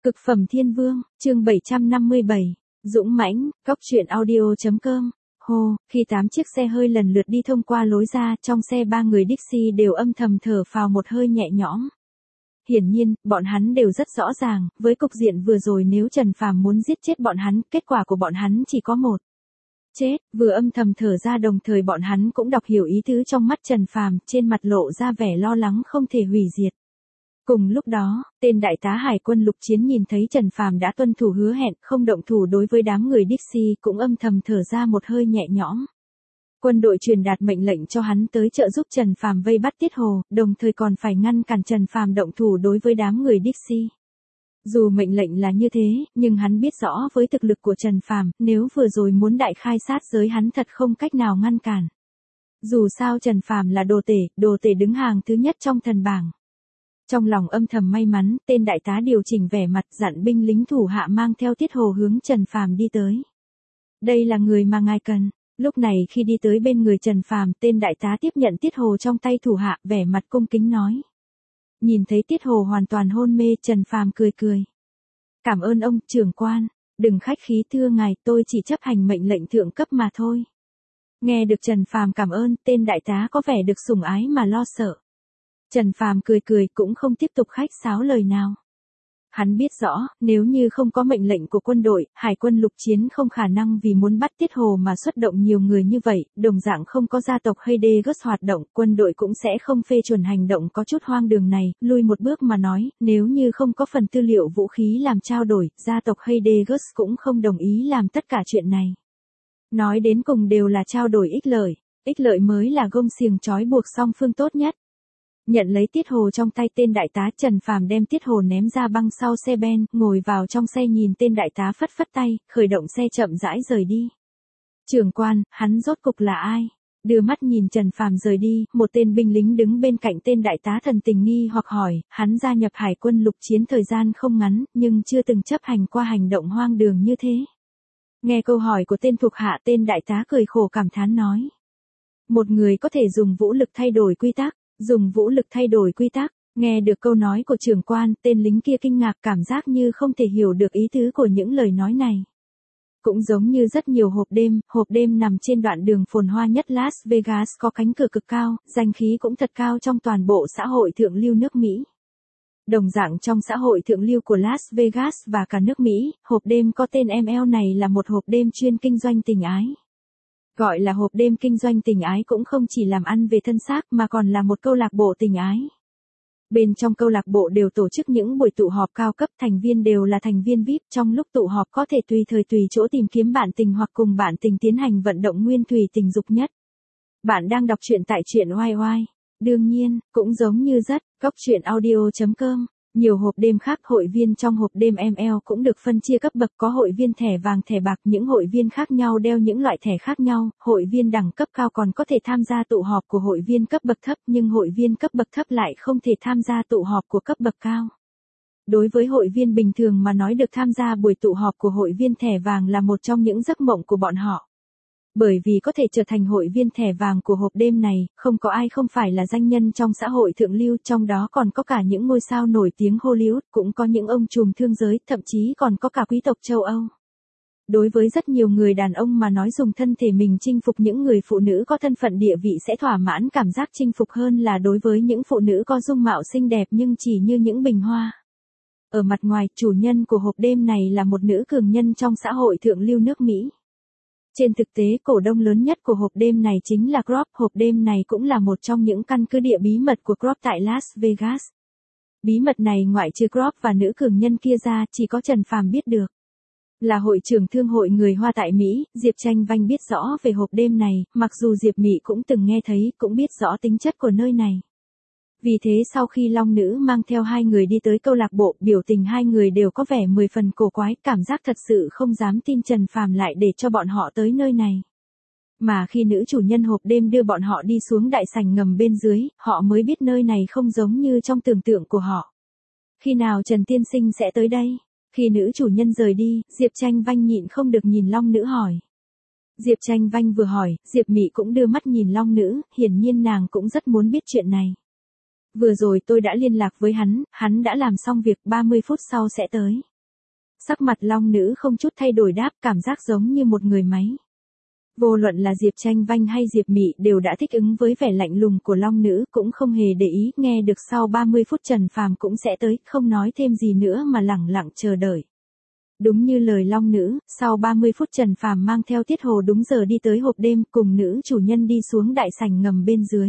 Cực phẩm thiên vương, chương 757, dũng mãnh, cóc truyện audio.com. Hồ, khi 8 chiếc xe hơi lần lượt đi thông qua lối ra, trong xe 3 người Dixie đều âm thầm thở phào một hơi nhẹ nhõm. Hiển nhiên, bọn hắn đều rất rõ ràng, với cục diện vừa rồi nếu Trần Phàm muốn giết chết bọn hắn, kết quả của bọn hắn chỉ có một. Chết, vừa âm thầm thở ra đồng thời bọn hắn cũng đọc hiểu ý tứ trong mắt Trần Phàm, trên mặt lộ ra vẻ lo lắng không thể hủy diệt. Cùng lúc đó, tên đại tá hải quân Lục Chiến nhìn thấy Trần Phàm đã tuân thủ hứa hẹn, không động thủ đối với đám người Dixie, cũng âm thầm thở ra một hơi nhẹ nhõm. Quân đội truyền đạt mệnh lệnh cho hắn tới trợ giúp Trần Phàm vây bắt Tiết Hồ, đồng thời còn phải ngăn cản Trần Phàm động thủ đối với đám người Dixie. Dù mệnh lệnh là như thế, nhưng hắn biết rõ với thực lực của Trần Phàm, nếu vừa rồi muốn đại khai sát giới hắn thật không cách nào ngăn cản. Dù sao Trần Phàm là đồ tể đứng hàng thứ nhất trong thần bảng. Trong lòng âm thầm may mắn, tên đại tá điều chỉnh vẻ mặt, dặn binh lính thủ hạ mang theo Tiết Hồ hướng Trần Phàm đi tới. Đây là người mà ngài cần. Lúc này khi đi tới bên người Trần Phàm, tên đại tá tiếp nhận Tiết Hồ trong tay thủ hạ, vẻ mặt cung kính nói. Nhìn thấy Tiết Hồ hoàn toàn hôn mê, Trần Phàm cười cười. Cảm ơn ông, trưởng quan. Đừng khách khí, thưa ngài, tôi chỉ chấp hành mệnh lệnh thượng cấp mà thôi. Nghe được Trần Phàm cảm ơn, tên đại tá có vẻ được sủng ái mà lo sợ. Trần Phàm cười cười cũng không tiếp tục khách sáo lời nào. Hắn biết rõ, nếu như không có mệnh lệnh của quân đội, hải quân Lục Chiến không khả năng vì muốn bắt Tiết Hồ mà xuất động nhiều người như vậy, đồng dạng không có gia tộc Heidegger hoạt động, quân đội cũng sẽ không phê chuẩn hành động có chút hoang đường này, lui một bước mà nói, nếu như không có phần tư liệu vũ khí làm trao đổi, gia tộc Heidegger cũng không đồng ý làm tất cả chuyện này. Nói đến cùng đều là trao đổi ích lợi mới là gông xiềng trói buộc song phương tốt nhất. Nhận lấy Tiết Hồ trong tay tên đại tá, Trần Phàm đem Tiết Hồ ném ra băng sau xe ben, ngồi vào trong xe nhìn tên đại tá phất phất tay, khởi động xe chậm rãi rời đi. Trưởng quan, hắn rốt cục là ai? Đưa mắt nhìn Trần Phàm rời đi, một tên binh lính đứng bên cạnh tên đại tá thần tình nghi hoặc hỏi, hắn gia nhập hải quân Lục Chiến thời gian không ngắn, nhưng chưa từng chấp hành qua hành động hoang đường như thế. Nghe câu hỏi của tên thuộc hạ, tên đại tá cười khổ cảm thán nói. Một người có thể dùng vũ lực thay đổi quy tắc. Dùng vũ lực thay đổi quy tắc, nghe được câu nói của trưởng quan, tên lính kia kinh ngạc cảm giác như không thể hiểu được ý tứ của những lời nói này. Cũng giống như rất nhiều hộp đêm nằm trên đoạn đường phồn hoa nhất Las Vegas có cánh cửa cực cao, danh khí cũng thật cao trong toàn bộ xã hội thượng lưu nước Mỹ. Đồng dạng trong xã hội thượng lưu của Las Vegas và cả nước Mỹ, hộp đêm có tên ML này là một hộp đêm chuyên kinh doanh tình ái. Gọi là hộp đêm kinh doanh tình ái cũng không chỉ làm ăn về thân xác mà còn là một câu lạc bộ tình ái. Bên trong câu lạc bộ đều tổ chức những buổi tụ họp cao cấp, thành viên đều là thành viên VIP, trong lúc tụ họp có thể tùy thời tùy chỗ tìm kiếm bạn tình hoặc cùng bạn tình tiến hành vận động nguyên thủy tình dục nhất. Bạn đang đọc truyện tại truyện YY. Đương nhiên, cũng giống như cóc truyện audio.com. Nhiều hộp đêm khác, hội viên trong hộp đêm ML cũng được phân chia cấp bậc, có hội viên thẻ vàng, thẻ bạc, những hội viên khác nhau đeo những loại thẻ khác nhau, hội viên đẳng cấp cao còn có thể tham gia tụ họp của hội viên cấp bậc thấp, nhưng hội viên cấp bậc thấp lại không thể tham gia tụ họp của cấp bậc cao. Đối với hội viên bình thường mà nói, được tham gia buổi tụ họp của hội viên thẻ vàng là một trong những giấc mộng của bọn họ. Bởi vì có thể trở thành hội viên thẻ vàng của hộp đêm này, không có ai không phải là danh nhân trong xã hội thượng lưu, trong đó còn có cả những ngôi sao nổi tiếng Hollywood, cũng có những ông trùm thương giới, thậm chí còn có cả quý tộc châu Âu. Đối với rất nhiều người đàn ông mà nói, dùng thân thể mình chinh phục những người phụ nữ có thân phận địa vị sẽ thỏa mãn cảm giác chinh phục hơn là đối với những phụ nữ có dung mạo xinh đẹp nhưng chỉ như những bình hoa. Ở mặt ngoài, chủ nhân của hộp đêm này là một nữ cường nhân trong xã hội thượng lưu nước Mỹ. Trên thực tế, cổ đông lớn nhất của hộp đêm này chính là Grob. Hộp đêm này cũng là một trong những căn cứ địa bí mật của Grob tại Las Vegas. Bí mật này ngoại trừ Grob và nữ cường nhân kia ra, chỉ có Trần Phàm biết được. Là hội trưởng thương hội người Hoa tại Mỹ, Diệp Tranh Vanh biết rõ về hộp đêm này, mặc dù Diệp Mị cũng từng nghe thấy, cũng biết rõ tính chất của nơi này. Vì thế sau khi Long Nữ mang theo hai người đi tới câu lạc bộ, biểu tình hai người đều có vẻ 10 phần cổ quái, cảm giác thật sự không dám tin Trần Phàm lại để cho bọn họ tới nơi này. Mà khi nữ chủ nhân hộp đêm đưa bọn họ đi xuống đại sảnh ngầm bên dưới, họ mới biết nơi này không giống như trong tưởng tượng của họ. Khi nào Trần Tiên Sinh sẽ tới đây? Khi nữ chủ nhân rời đi, Diệp Tranh Vanh nhịn không được nhìn Long Nữ hỏi. Diệp Tranh Vanh vừa hỏi, Diệp Mị cũng đưa mắt nhìn Long Nữ, hiển nhiên nàng cũng rất muốn biết chuyện này. Vừa rồi tôi đã liên lạc với hắn đã làm xong việc, 30 phút sau sẽ tới. Sắc mặt long nữ không chút thay đổi đáp, cảm giác giống như một người máy. Vô luận là Diệp Tranh Vanh hay Diệp Mị đều đã thích ứng với vẻ lạnh lùng của long nữ, cũng không hề để ý, nghe được sau 30 phút Trần Phàm cũng sẽ tới, không nói thêm gì nữa mà lẳng lặng chờ đợi. Đúng như lời long nữ, sau 30 phút Trần Phàm mang theo Tiết Hồ đúng giờ đi tới hộp đêm, cùng nữ chủ nhân đi xuống đại sảnh ngầm bên dưới.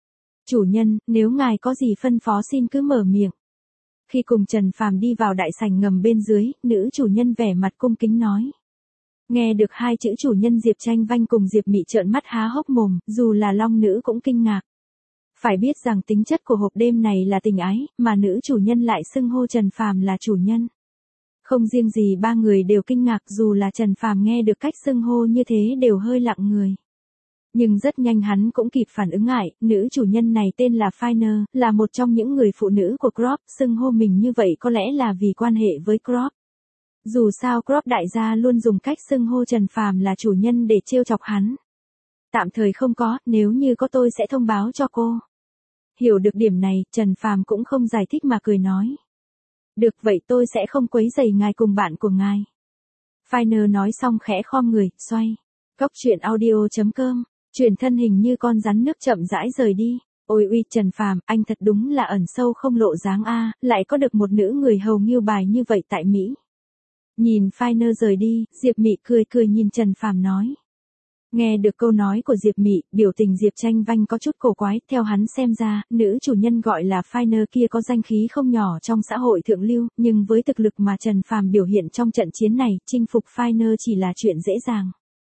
Chủ nhân, nếu ngài có gì phân phó xin cứ mở miệng. Khi cùng Trần Phàm đi vào đại sảnh ngầm bên dưới, nữ chủ nhân vẻ mặt cung kính nói. Nghe được hai chữ chủ nhân, Diệp Tranh Vanh cùng Diệp Mị trợn mắt há hốc mồm, dù là long nữ cũng kinh ngạc. Phải biết rằng tính chất của hộp đêm này là tình ái, mà nữ chủ nhân lại xưng hô Trần Phàm là chủ nhân. Không riêng gì ba người đều kinh ngạc, dù là Trần Phàm nghe được cách xưng hô như thế đều hơi lặng người. Nhưng rất nhanh hắn cũng kịp phản ứng lại, nữ chủ nhân này tên là Finer, là một trong những người phụ nữ của Crop, xưng hô mình như vậy có lẽ là vì quan hệ với Crop. Dù sao Crop đại gia luôn dùng cách xưng hô Trần Phàm là chủ nhân để trêu chọc hắn. Tạm thời không có, nếu như có tôi sẽ thông báo cho cô. Hiểu được điểm này, Trần Phàm cũng không giải thích mà cười nói. Được vậy tôi sẽ không quấy rầy ngài cùng bạn của ngài. Finer nói xong khẽ khom người, xoay. Cốc truyện audio.com, chuyển thân hình như con rắn nước chậm rãi rời đi. Ôi uy Trần Phàm, anh thật đúng là ẩn sâu không lộ dáng a, lại có được một nữ người hầu nghiêu bài như vậy tại Mỹ. Nhìn Finer rời đi, Diệp Mị cười cười nhìn Trần Phàm nói. Nghe được câu nói của Diệp Mị, biểu tình Diệp Tranh Vanh có chút cổ quái, theo hắn xem ra, nữ chủ nhân gọi là Finer kia có danh khí không nhỏ trong xã hội thượng lưu, nhưng với thực lực mà Trần Phàm biểu hiện trong trận chiến này, chinh phục Finer chỉ là chuyện dễ dàng.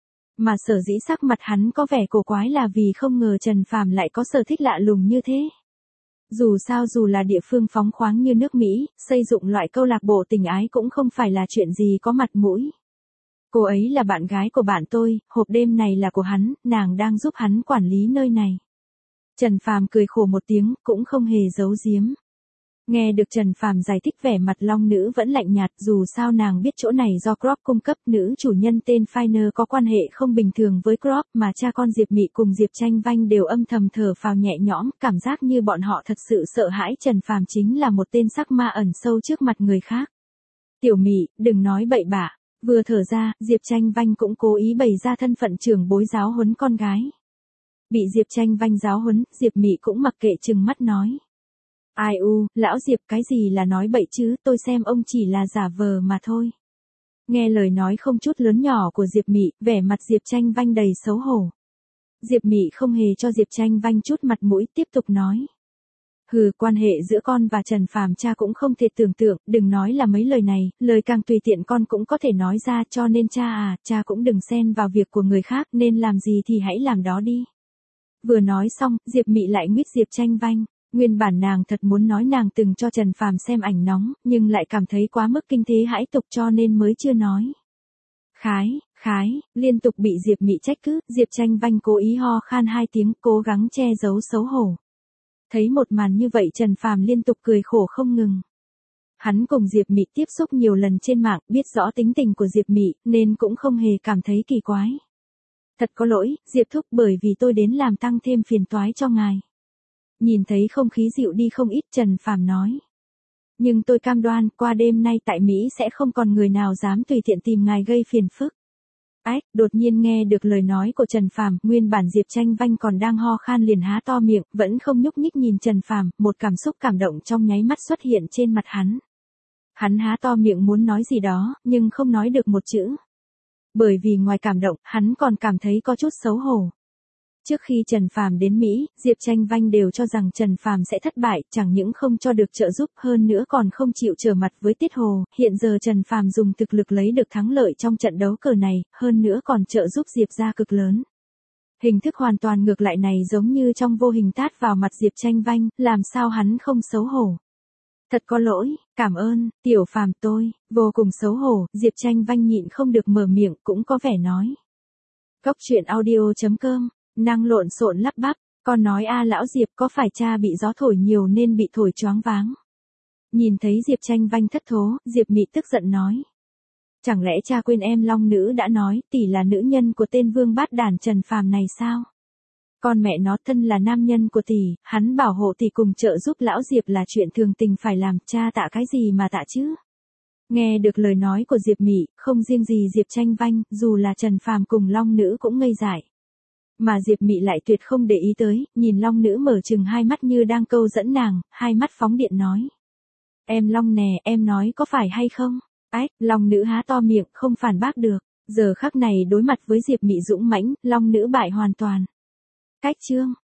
Mà sở dĩ sắc mặt hắn có vẻ cổ quái là vì không ngờ Trần Phàm lại có sở thích lạ lùng như thế. Dù sao dù là địa phương phóng khoáng như nước Mỹ, xây dựng loại câu lạc bộ tình ái cũng không phải là chuyện gì có mặt mũi. Cô ấy là bạn gái của bạn tôi, hộp đêm này là của hắn, nàng đang giúp hắn quản lý nơi này. Trần Phàm cười khổ một tiếng, cũng không hề giấu giếm. Nghe được Trần Phàm giải thích, vẻ mặt long nữ vẫn lạnh nhạt, dù sao nàng biết chỗ này do Crop cung cấp, nữ chủ nhân tên Finer có quan hệ không bình thường với Crop, mà cha con Diệp Mị cùng Diệp Tranh Vanh đều âm thầm thở phào nhẹ nhõm, cảm giác như bọn họ thật sự sợ hãi Trần Phàm chính là một tên sắc ma ẩn sâu trước mặt người khác. Tiểu Mị, đừng nói bậy bạ. Vừa thở ra, Diệp Tranh Vanh cũng cố ý bày ra thân phận trưởng bối giáo huấn con gái. Bị Diệp Tranh Vanh giáo huấn, Diệp Mị cũng mặc kệ trừng mắt nói. Ai u, lão Diệp cái gì là nói bậy chứ, tôi xem ông chỉ là giả vờ mà thôi. Nghe lời nói không chút lớn nhỏ của Diệp Mị, vẻ mặt Diệp Tranh Vanh đầy xấu hổ. Diệp Mị không hề cho Diệp Tranh Vanh chút mặt mũi, tiếp tục nói. Hừ, quan hệ giữa con và Trần Phàm cha cũng không thể tưởng tượng, đừng nói là mấy lời này, lời càng tùy tiện con cũng có thể nói ra, cho nên cha cũng đừng xen vào việc của người khác, nên làm gì thì hãy làm đó đi. Vừa nói xong, Diệp Mị lại nguyết Diệp Tranh Vanh, nguyên bản nàng thật muốn nói nàng từng cho Trần Phàm xem ảnh nóng, nhưng lại cảm thấy quá mức kinh thế hãi tục cho nên mới chưa nói. Khái, liên tục bị Diệp Mị trách cứ, Diệp Tranh Vanh cố ý ho khan 2 tiếng, cố gắng che giấu xấu hổ. Thấy một màn như vậy Trần Phàm liên tục cười khổ không ngừng. Hắn cùng Diệp Mị tiếp xúc nhiều lần trên mạng, biết rõ tính tình của Diệp Mị, nên cũng không hề cảm thấy kỳ quái. Thật có lỗi, Diệp thúc, bởi vì tôi đến làm tăng thêm phiền toái cho ngài. Nhìn thấy không khí dịu đi không ít, Trần Phàm nói. Nhưng tôi cam đoan, qua đêm nay tại Mỹ sẽ không còn người nào dám tùy tiện tìm ngài gây phiền phức. Ách, đột nhiên nghe được lời nói của Trần Phàm, nguyên bản Diệp Tranh Vanh còn đang ho khan liền há to miệng, vẫn không nhúc nhích nhìn Trần Phàm, một cảm xúc cảm động trong nháy mắt xuất hiện trên mặt hắn. Hắn há to miệng muốn nói gì đó, nhưng không nói được một chữ. Bởi vì ngoài cảm động, hắn còn cảm thấy có chút xấu hổ. Trước khi Trần Phàm đến Mỹ, Diệp Tranh Vanh đều cho rằng Trần Phàm sẽ thất bại, chẳng những không cho được trợ giúp, hơn nữa còn không chịu trở mặt với Tiết Hồ, hiện giờ Trần Phàm dùng thực lực lấy được thắng lợi trong trận đấu cờ này, hơn nữa còn trợ giúp Diệp gia cực lớn. Hình thức hoàn toàn ngược lại này giống như trong vô hình tát vào mặt Diệp Tranh Vanh, làm sao hắn không xấu hổ. Thật có lỗi, cảm ơn, tiểu Phàm tôi, vô cùng xấu hổ, Diệp Tranh Vanh nhịn không được mở miệng, cũng có vẻ nói. Cốc truyện audio.com, năng lộn xộn lắp bắp, con nói lão Diệp có phải cha bị gió thổi nhiều nên bị thổi choáng váng. Nhìn thấy Diệp Tranh Vanh thất thố, Diệp Mị tức giận nói. Chẳng lẽ cha quên em long nữ đã nói tỷ là nữ nhân của tên vương bát đản Trần Phàm này sao? Con mẹ nó, thân là nam nhân của tỷ, hắn bảo hộ tỷ cùng trợ giúp lão Diệp là chuyện thường tình phải làm, cha tạ cái gì mà tạ chứ? Nghe được lời nói của Diệp Mị, không riêng gì Diệp Tranh Vanh, dù là Trần Phàm cùng Long Nữ cũng ngây dại. Mà Diệp Mị lại tuyệt không để ý tới, nhìn Long Nữ mở trừng hai mắt như đang câu dẫn nàng, hai mắt phóng điện nói. Em Long nè, em nói có phải hay không? Ách, Long Nữ há to miệng, không phản bác được. Giờ khắc này đối mặt với Diệp Mị dũng mãnh, Long Nữ bại hoàn toàn. Cách chương